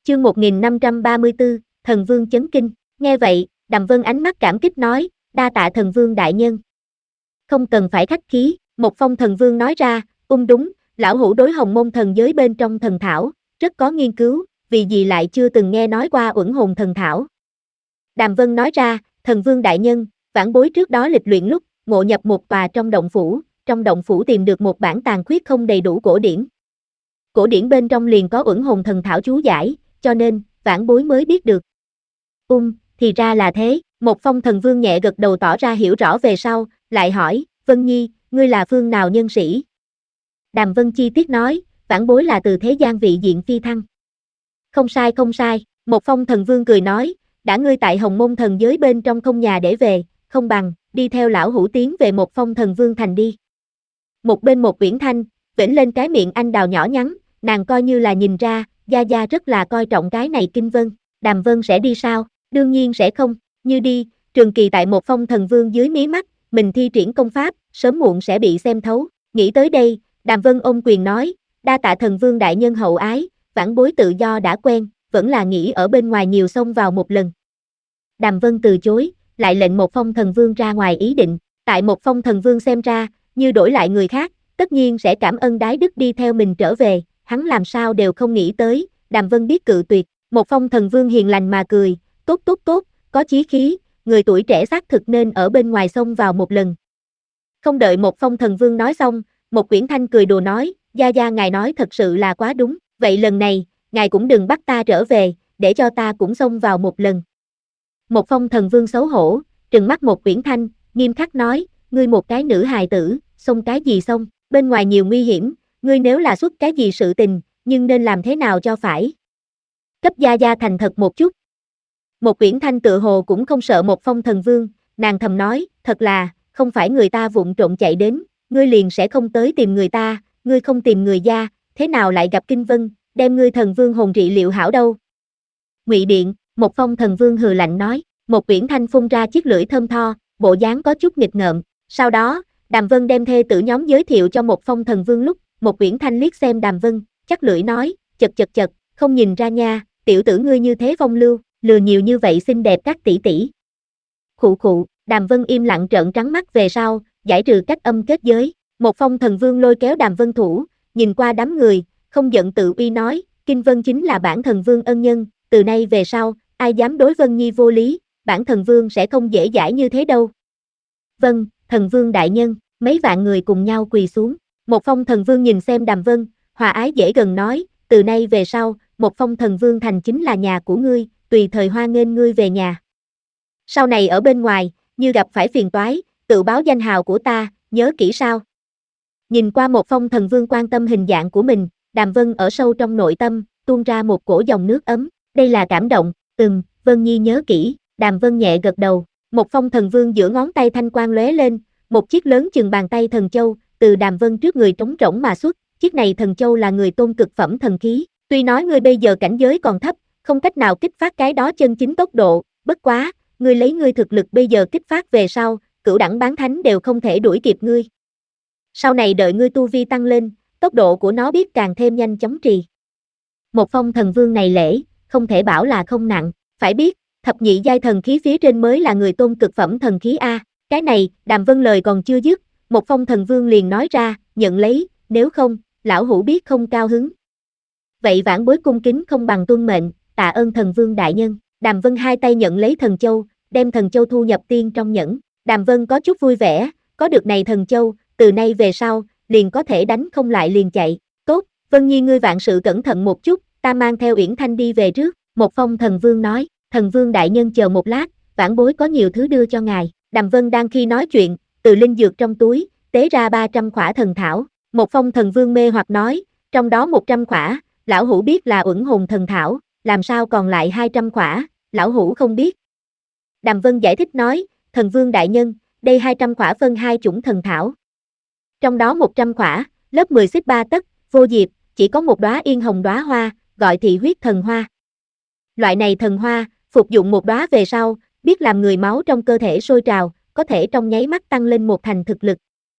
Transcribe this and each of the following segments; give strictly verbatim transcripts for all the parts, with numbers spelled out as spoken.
Chương một nghìn năm trăm ba mươi tư, Thần Vương chấn kinh. Nghe vậy, Đàm Vân ánh mắt cảm kích nói, đa tạ Thần Vương đại nhân. Không cần phải khách khí, một phong Thần Vương nói ra, ung đúng, lão hữu đối Hồng Môn thần giới bên trong thần thảo, rất có nghiên cứu, vì gì lại chưa từng nghe nói qua Uẩn Hồn thần thảo. Đàm Vân nói ra, Thần Vương đại nhân, vãn bối trước đó lịch luyện lúc, ngộ nhập một tòa trong động phủ, trong động phủ tìm được một bản tàn khuyết không đầy đủ cổ điển. Cổ điển bên trong liền có Uẩn Hồn thần thảo chú giải, cho nên, vãn bối mới biết được. Ung, thì ra là thế, một phong Thần Vương nhẹ gật đầu tỏ ra hiểu rõ về sau, lại hỏi, Vân Nhi, ngươi là phương nào nhân sĩ? Đàm Vân chi tiết nói, vãn bối là từ thế gian vị diện phi thăng. Không sai không sai, một phong Thần Vương cười nói, đã ngươi tại Hồng Môn thần giới bên trong không nhà để về, không bằng, đi theo lão hữu tiến về một phong Thần Vương thành đi. Một bên một Uyển Thanh, vểnh lên cái miệng anh đào nhỏ nhắn, nàng coi như là nhìn ra, Gia Gia rất là coi trọng cái này Kinh Vân, Đàm Vân sẽ đi sao? Đương nhiên sẽ không, như đi, trường kỳ tại một phong Thần Vương dưới mí mắt, mình thi triển công pháp, sớm muộn sẽ bị xem thấu. Nghĩ tới đây, Đàm Vân ôm quyền nói, đa tạ Thần Vương đại nhân hậu ái, vãn bối tự do đã quen, vẫn là nghĩ ở bên ngoài nhiều xông vào một lần. Đàm Vân từ chối, lại lệnh một phong Thần Vương ra ngoài ý định, tại một phong Thần Vương xem ra, như đổi lại người khác, tất nhiên sẽ cảm ơn đái đức đi theo mình trở về, hắn làm sao đều không nghĩ tới, Đàm Vân biết cự tuyệt, một phong Thần Vương hiền lành mà cười, tốt tốt tốt, có chí khí, người tuổi trẻ xác thực nên ở bên ngoài xông vào một lần. Không đợi một phong Thần Vương nói xong, một Uyển Thanh cười đùa nói, Gia Gia ngài nói thật sự là quá đúng, vậy lần này, ngài cũng đừng bắt ta trở về, để cho ta cũng xông vào một lần. Một phong Thần Vương xấu hổ, trừng mắt một Uyển Thanh, nghiêm khắc nói, ngươi một cái nữ hài tử, xông cái gì xông, bên ngoài nhiều nguy hiểm, ngươi nếu là xuất cái gì sự tình, nhưng nên làm thế nào cho phải. Cấp Gia Gia thành thật một chút. Một Uyển Thanh tự hồ cũng không sợ một phong Thần Vương, nàng thầm nói, thật là, không phải người ta vụng trộm chạy đến, ngươi liền sẽ không tới tìm người ta, ngươi không tìm người gia, thế nào lại gặp Kinh Vân, đem ngươi Thần Vương hồn trị liệu hảo đâu. Ngụy Điện, một phong Thần Vương hừ lạnh nói, một Uyển Thanh phun ra chiếc lưỡi thơm tho, bộ dáng có chút nghịch ngợm, sau đó, Đàm Vân đem thê tử nhóm giới thiệu cho một phong Thần Vương lúc, một Uyển Thanh liếc xem Đàm Vân, chắc lưỡi nói, chật chật chật, không nhìn ra nha, tiểu tử ngươi như thế phong lưu, lừa nhiều như vậy xinh đẹp các tỷ tỷ. Khụ khụ, Đàm Vân im lặng trợn trắng mắt về sau, giải trừ cách âm kết giới, một phong Thần Vương lôi kéo Đàm Vân thủ, nhìn qua đám người, không giận tự uy nói, Kinh Vân chính là bản Thần Vương ân nhân, từ nay về sau, ai dám đối Vân Nhi vô lý, bản Thần Vương sẽ không dễ dãi như thế đâu. Vâng, Thần Vương đại nhân, mấy vạn người cùng nhau quỳ xuống, một phong Thần Vương nhìn xem Đàm Vân, hòa ái dễ gần nói, từ nay về sau, một phong Thần Vương thành chính là nhà của ngươi, tùy thời hoan nghênh ngươi về nhà. Sau này ở bên ngoài, như gặp phải phiền toái, tự báo danh hào của ta, nhớ kỹ sao. Nhìn qua một phong Thần Vương quan tâm hình dạng của mình, Đàm Vân ở sâu trong nội tâm, tuôn ra một cổ dòng nước ấm, đây là cảm động, ừm, Vân Nhi nhớ kỹ, Đàm Vân nhẹ gật đầu, một phong Thần Vương giữa ngón tay thanh quang lóe lên, một chiếc lớn chừng bàn tay thần châu, từ Đàm Vân trước người trống rỗng mà xuất, chiếc này thần châu là người tôn cực phẩm thần khí, tuy nói ngươi bây giờ cảnh giới còn thấp, không cách nào kích phát cái đó chân chính tốc độ, bất quá, ngươi lấy ngươi thực lực bây giờ kích phát về sau, cửu đẳng bán thánh đều không thể đuổi kịp ngươi. Sau này đợi ngươi tu vi tăng lên, tốc độ của nó biết càng thêm nhanh chóng trì. Một phong Thần Vương này lễ, không thể bảo là không nặng, phải biết, thập nhị giai thần khí phía trên mới là người tôn cực phẩm thần khí A, cái này, Đàm Vân lời còn chưa dứt, một phong Thần Vương liền nói ra, nhận lấy, nếu không, lão hữu biết không cao hứng. Vậy vãn bối cung kính không bằng tuân mệnh, tạ ơn Thần Vương đại nhân. Đàm Vân hai tay nhận lấy thần châu, đem thần châu thu nhập tiên trong nhẫn. Đàm Vân có chút vui vẻ, có được này thần châu, từ nay về sau, liền có thể đánh không lại liền chạy. Tốt, Vân Nhi ngươi vạn sự cẩn thận một chút, ta mang theo Uyển Thanh đi về trước. Một phong Thần Vương nói, Thần Vương đại nhân chờ một lát, vãn bối có nhiều thứ đưa cho ngài. Đàm Vân đang khi nói chuyện, từ linh dược trong túi, tế ra ba trăm khỏa thần thảo. Một phong Thần Vương mê hoặc nói, trong đó một trăm khỏa, lão hữu biết là Uẩn Hồn thần thảo, làm sao còn lại hai trăm khỏa, lão hữu không biết. Đàm Vân giải thích nói, Thần Vương đại nhân, đây hai trăm khỏa phân hai chủng thần thảo. Trong đó một trăm khỏa, lớp mười xích ba tấc, vô diệp, chỉ có một đóa yên hồng đóa hoa, gọi thị huyết thần hoa. Loại này thần hoa, phục dụng một đóa về sau, biết làm người máu trong cơ thể sôi trào, có thể trong nháy mắt tăng lên một thành thực lực.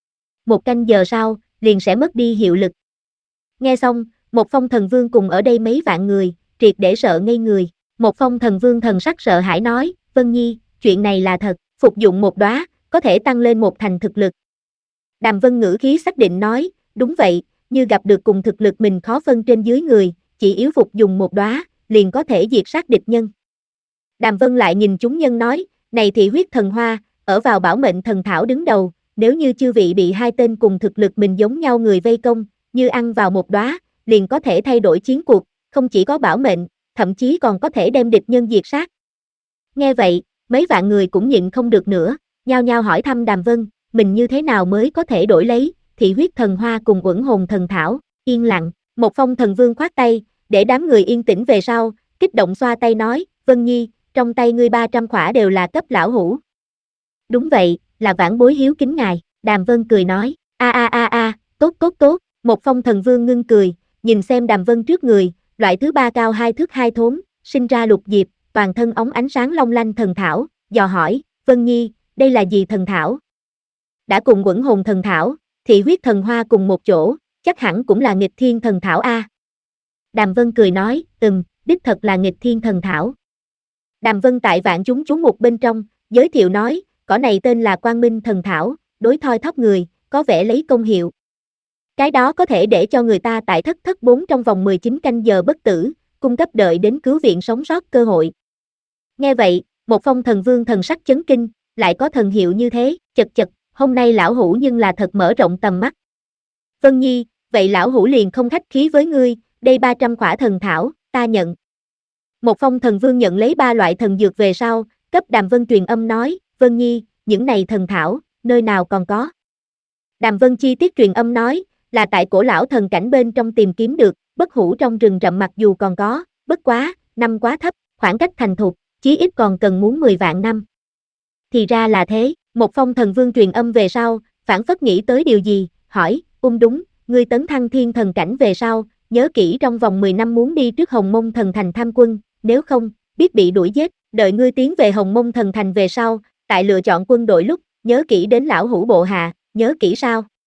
Một canh giờ sau, liền sẽ mất đi hiệu lực. Nghe xong, một phong Thần Vương cùng ở đây mấy vạn người, triệt để sợ ngây người. Một phong thần vương thần sắc sợ hãi nói, Vân Nhi, chuyện này là thật, phục dụng một đóa, có thể tăng lên một thành thực lực. Đàm Vân ngữ khí xác định nói, đúng vậy, như gặp được cùng thực lực mình khó phân trên dưới người, chỉ yếu phục dùng một đóa, liền có thể diệt sát địch nhân. Đàm Vân lại nhìn chúng nhân nói, này thị huyết thần hoa, ở vào bảo mệnh thần thảo đứng đầu, nếu như chư vị bị hai tên cùng thực lực mình giống nhau người vây công, như ăn vào một đóa, liền có thể thay đổi chiến cuộc, không chỉ có bảo mệnh, thậm chí còn có thể đem địch nhân diệt sát. Nghe vậy, mấy vạn người cũng nhịn không được nữa, nhao nhao hỏi thăm Đàm Vân, mình như thế nào mới có thể đổi lấy, thị huyết thần hoa cùng uẩn hồn thần thảo, yên lặng, một phong thần vương khoát tay, để đám người yên tĩnh về sau, kích động xoa tay nói, Vân Nhi, trong tay ngươi ba trăm khỏa đều là cấp lão hủ. Đúng vậy, là vãn bối hiếu kính ngài, Đàm Vân cười nói, a a a a, tốt tốt tốt, một phong thần vương ngưng cười, nhìn xem Đàm Vân trước người, loại thứ ba cao hai thước hai thốn, sinh ra lục diệp, toàn thân óng ánh sáng long lanh thần thảo, dò hỏi, Vân Nhi, đây là gì thần thảo? Đã cùng uẩn hồn thần thảo, thị huyết thần hoa cùng một chỗ, chắc hẳn cũng là nghịch thiên thần thảo a. Đàm Vân cười nói, ừm, đích thật là nghịch thiên thần thảo. Đàm Vân tại vạn chúng chú mục bên trong, giới thiệu nói, cỏ này tên là Quang Minh thần thảo, đối thoi thóp người, có vẻ lấy công hiệu. Cái đó có thể để cho người ta tại thất thất bốn trong vòng mười chín canh giờ bất tử, cung cấp đợi đến cứu viện sống sót cơ hội. Nghe vậy, một phong thần vương thần sắc chấn kinh, lại có thần hiệu như thế, chật chật, hôm nay lão hủ nhưng là thật mở rộng tầm mắt. Vân Nhi, vậy lão hủ liền không khách khí với ngươi, đây ba trăm khỏa thần thảo, ta nhận. Một phong thần vương nhận lấy ba loại thần dược về sau, cấp Đàm Vân truyền âm nói, Vân Nhi, những này thần thảo, nơi nào còn có. Đàm Vân chi tiết truyền âm nói, là tại cổ lão thần cảnh bên trong tìm kiếm được, bất hủ trong rừng rậm mặc dù còn có, bất quá, năm quá thấp, khoảng cách thành thục, chí ít còn cần muốn mười vạn năm. Thì ra là thế, một phong thần vương truyền âm về sau, phản phất nghĩ tới điều gì, hỏi, ung đúng, ngươi tấn thăng thiên thần cảnh về sau, nhớ kỹ trong vòng mười năm muốn đi trước Hồng Mông Thần Thành tham quân, nếu không, biết bị đuổi giết, đợi ngươi tiến về Hồng Mông Thần Thành về sau, tại lựa chọn quân đội lúc, nhớ kỹ đến lão hủ bộ hạ, nhớ kỹ sao?